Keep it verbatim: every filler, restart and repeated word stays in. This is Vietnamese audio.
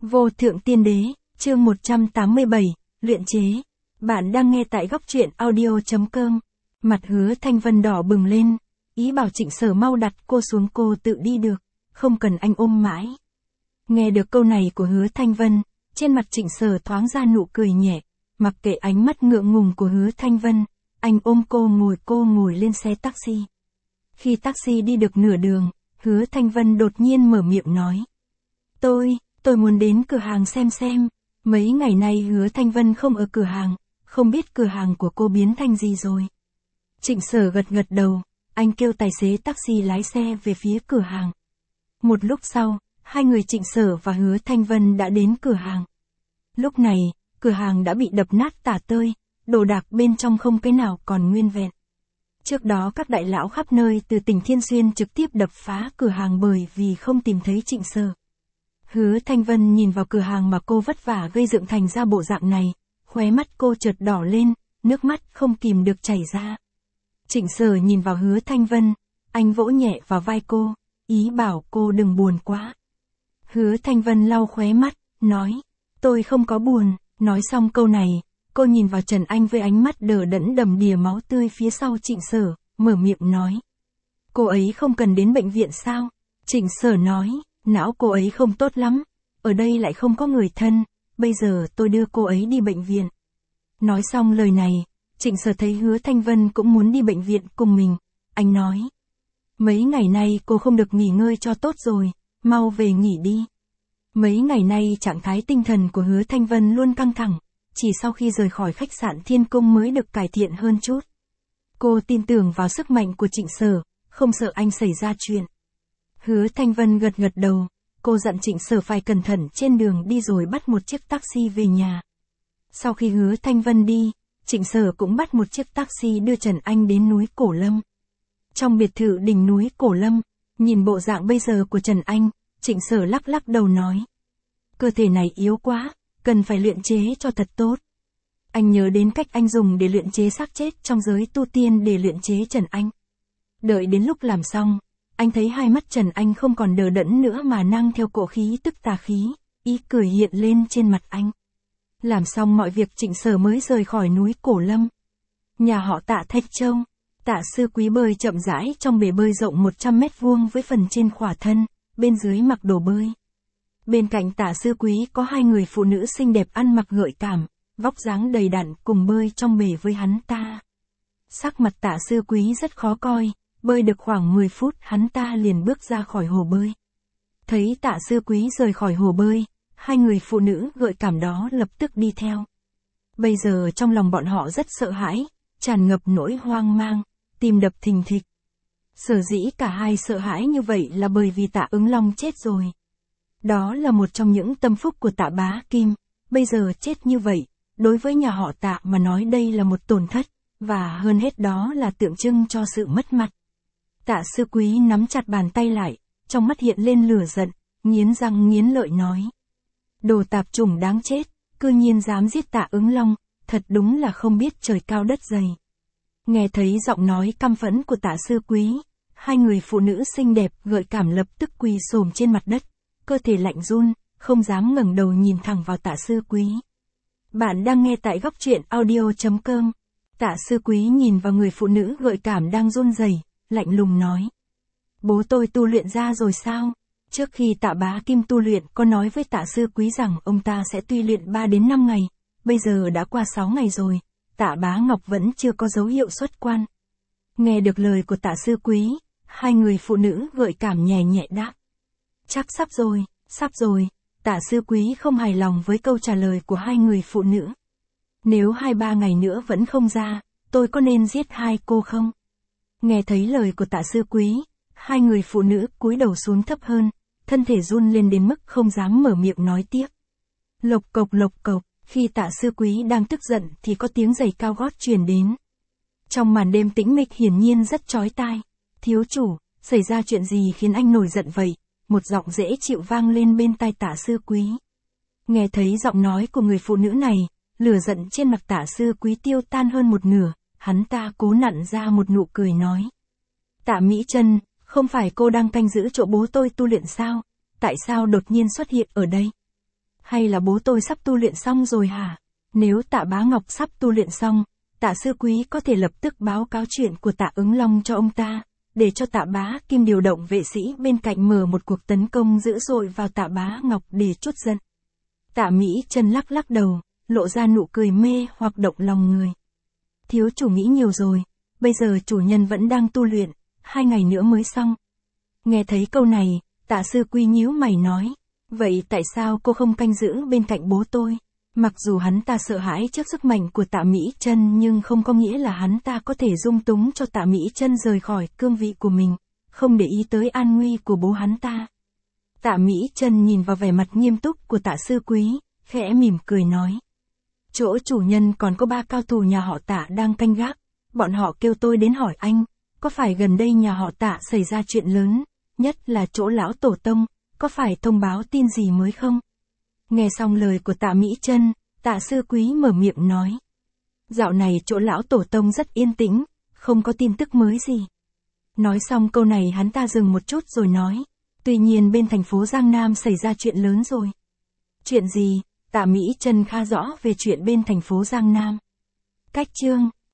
Vô thượng tiên đế, chương một trăm tám mươi bảy, luyện chế. Bạn đang nghe tại góc truyện audio.com. Mặt Hứa Thanh Vân đỏ bừng lên, ý bảo Trịnh Sở mau đặt cô xuống, cô tự đi được, không cần anh ôm mãi. Nghe được câu này của Hứa Thanh Vân, trên mặt Trịnh Sở thoáng ra nụ cười nhẹ, mặc kệ ánh mắt ngượng ngùng của Hứa Thanh Vân, anh ôm cô ngồi cô ngồi lên xe taxi. Khi taxi đi được nửa đường, Hứa Thanh Vân đột nhiên mở miệng nói. Tôi, tôi muốn đến cửa hàng xem xem, mấy ngày nay Hứa Thanh Vân không ở cửa hàng, không biết cửa hàng của cô biến thành gì rồi. Trịnh Sở gật gật đầu, anh kêu tài xế taxi lái xe về phía cửa hàng. Một lúc sau, hai người Trịnh Sở và Hứa Thanh Vân đã đến cửa hàng. Lúc này, cửa hàng đã bị đập nát tả tơi, đồ đạc bên trong không cái nào còn nguyên vẹn. Trước đó các đại lão khắp nơi từ tỉnh Thiên Xuyên trực tiếp đập phá cửa hàng bởi vì không tìm thấy Trịnh Sở. Hứa Thanh Vân nhìn vào cửa hàng mà cô vất vả gây dựng thành ra bộ dạng này, khóe mắt cô chợt đỏ lên, nước mắt không kìm được chảy ra. Trịnh Sở nhìn vào Hứa Thanh Vân, anh vỗ nhẹ vào vai cô, ý bảo cô đừng buồn quá. Hứa Thanh Vân lau khóe mắt, nói, tôi không có buồn. Nói xong câu này, cô nhìn vào Trần Anh với ánh mắt đờ đẫn đầm đìa máu tươi phía sau Trịnh Sở, mở miệng nói. Cô ấy không cần đến bệnh viện sao? Trịnh Sở nói, não cô ấy không tốt lắm, ở đây lại không có người thân, bây giờ tôi đưa cô ấy đi bệnh viện. Nói xong lời này, Trịnh Sở thấy Hứa Thanh Vân cũng muốn đi bệnh viện cùng mình, anh nói. Mấy ngày nay cô không được nghỉ ngơi cho tốt rồi, mau về nghỉ đi. Mấy ngày nay trạng thái tinh thần của Hứa Thanh Vân luôn căng thẳng, chỉ sau khi rời khỏi khách sạn Thiên Cung mới được cải thiện hơn chút. Cô tin tưởng vào sức mạnh của Trịnh Sở, không sợ anh xảy ra chuyện. Hứa Thanh Vân gật gật đầu, cô dặn Trịnh Sở phải cẩn thận trên đường đi rồi bắt một chiếc taxi về nhà. Sau khi Hứa Thanh Vân đi, Trịnh Sở cũng bắt một chiếc taxi đưa Trần Anh đến núi Cổ Lâm. Trong biệt thự đỉnh núi Cổ Lâm, nhìn bộ dạng bây giờ của Trần Anh, Trịnh Sở lắc lắc đầu nói. Cơ thể này yếu quá, cần phải luyện chế cho thật tốt. Anh nhớ đến cách anh dùng để luyện chế xác chết trong giới tu tiên để luyện chế Trần Anh. Đợi đến lúc làm xong, anh thấy hai mắt Trần Anh không còn đờ đẫn nữa mà năng theo cổ khí tức tà khí, ý cười hiện lên trên mặt anh. Làm xong mọi việc Trịnh Sở mới rời khỏi núi Cổ Lâm. Nhà họ Tạ Thạch Châu, Tạ Sư Quý bơi chậm rãi trong bể bơi rộng một trăm mét vuông với phần trên khỏa thân, bên dưới mặc đồ bơi. Bên cạnh Tạ Sư Quý có hai người phụ nữ xinh đẹp ăn mặc gợi cảm, vóc dáng đầy đặn cùng bơi trong bể với hắn ta. Sắc mặt Tạ Sư Quý rất khó coi, bơi được khoảng mười phút hắn ta liền bước ra khỏi hồ bơi. Thấy Tạ Sư Quý rời khỏi hồ bơi, hai người phụ nữ gợi cảm đó lập tức đi theo. Bây giờ trong lòng bọn họ rất sợ hãi, tràn ngập nỗi hoang mang, tim đập thình thịch. Sở dĩ cả hai sợ hãi như vậy là bởi vì Tạ Ứng Long chết rồi. Đó là một trong những tâm phúc của Tạ Bá Kim, bây giờ chết như vậy, đối với nhà họ Tạ mà nói đây là một tổn thất, và hơn hết đó là tượng trưng cho sự mất mặt. Tạ Sư Quý nắm chặt bàn tay lại, trong mắt hiện lên lửa giận, nghiến răng nghiến lợi nói. Đồ tạp chủng đáng chết, cư nhiên dám giết Tạ Ứng Long, thật đúng là không biết trời cao đất dày. Nghe thấy giọng nói căm phẫn của Tạ Sư Quý, hai người phụ nữ xinh đẹp gợi cảm lập tức quỳ xổm trên mặt đất, cơ thể lạnh run, không dám ngẩng đầu nhìn thẳng vào Tạ Sư Quý. Bạn đang nghe tại góc truyện audio.com. Tạ Sư Quý nhìn vào người phụ nữ gợi cảm đang run rẩy, lạnh lùng nói. Bố tôi tu luyện ra rồi sao? Trước khi Tạ Bá Kim tu luyện có nói với Tạ Sư Quý rằng ông ta sẽ tuy luyện ba đến năm ngày, bây giờ đã qua sáu ngày rồi, Tạ Bá Ngọc vẫn chưa có dấu hiệu xuất quan. Nghe được lời của Tạ Sư Quý, hai người phụ nữ gợi cảm nhẹ nhẹ đáp. Chắc sắp rồi, sắp rồi, Tạ Sư Quý không hài lòng với câu trả lời của hai người phụ nữ. Nếu hai ba ngày nữa vẫn không ra, tôi có nên giết hai cô không? Nghe thấy lời của Tạ Sư Quý, hai người phụ nữ cúi đầu xuống thấp hơn, thân thể run lên đến mức không dám mở miệng nói tiếp. Lộc cộc lộc cộc, khi Tạ Sư Quý đang tức giận thì có tiếng giày cao gót truyền đến. Trong màn đêm tĩnh mịch hiển nhiên rất chói tai. Thiếu chủ, xảy ra chuyện gì khiến anh nổi giận vậy? Một giọng dễ chịu vang lên bên tai Tạ Sư Quý. Nghe thấy giọng nói của người phụ nữ này, lửa giận trên mặt Tạ Sư Quý tiêu tan hơn một nửa, hắn ta cố nặn ra một nụ cười nói. Tạ Mỹ Trân, không phải cô đang canh giữ chỗ bố tôi tu luyện sao? Tại sao đột nhiên xuất hiện ở đây? hay là bố tôi sắp tu luyện xong rồi hả? Nếu Tạ Bá Ngọc sắp tu luyện xong, Tạ Sư Quý có thể lập tức báo cáo chuyện của Tạ Ứng Long cho ông ta, để cho Tạ Bá Kim điều động vệ sĩ bên cạnh mở một cuộc tấn công dữ dội vào Tạ Bá Ngọc để trút giận. Tạ Mỹ Chân lắc lắc đầu, lộ ra nụ cười mê hoặc động lòng người. Thiếu chủ nghĩ nhiều rồi, bây giờ chủ nhân vẫn đang tu luyện, hai ngày nữa mới xong. Nghe thấy câu này, Tạ Sư Quý nhíu mày nói, vậy tại sao cô không canh giữ bên cạnh bố tôi? Mặc dù hắn ta sợ hãi trước sức mạnh của Tạ Mỹ Chân nhưng không có nghĩa là hắn ta có thể dung túng cho Tạ Mỹ Chân rời khỏi cương vị của mình, không để ý tới an nguy của bố hắn ta. Tạ Mỹ Chân nhìn vào vẻ mặt nghiêm túc của Tạ Sư Quý, khẽ mỉm cười nói. Chỗ chủ nhân còn có ba cao thủ nhà họ Tạ đang canh gác, bọn họ kêu tôi đến hỏi anh, có phải gần đây nhà họ Tạ xảy ra chuyện lớn, nhất là chỗ lão tổ tông, có phải thông báo tin gì mới không? Nghe xong lời của Tạ Mỹ Chân, Tạ Sư Quý mở miệng nói. Dạo này chỗ lão tổ tông rất yên tĩnh, không có tin tức mới gì. Nói xong câu này hắn ta dừng một chút rồi nói. Tuy nhiên bên thành phố Giang Nam xảy ra chuyện lớn rồi. Chuyện gì? Tạ Mỹ Chân khá rõ về chuyện bên thành phố Giang Nam. Cách chương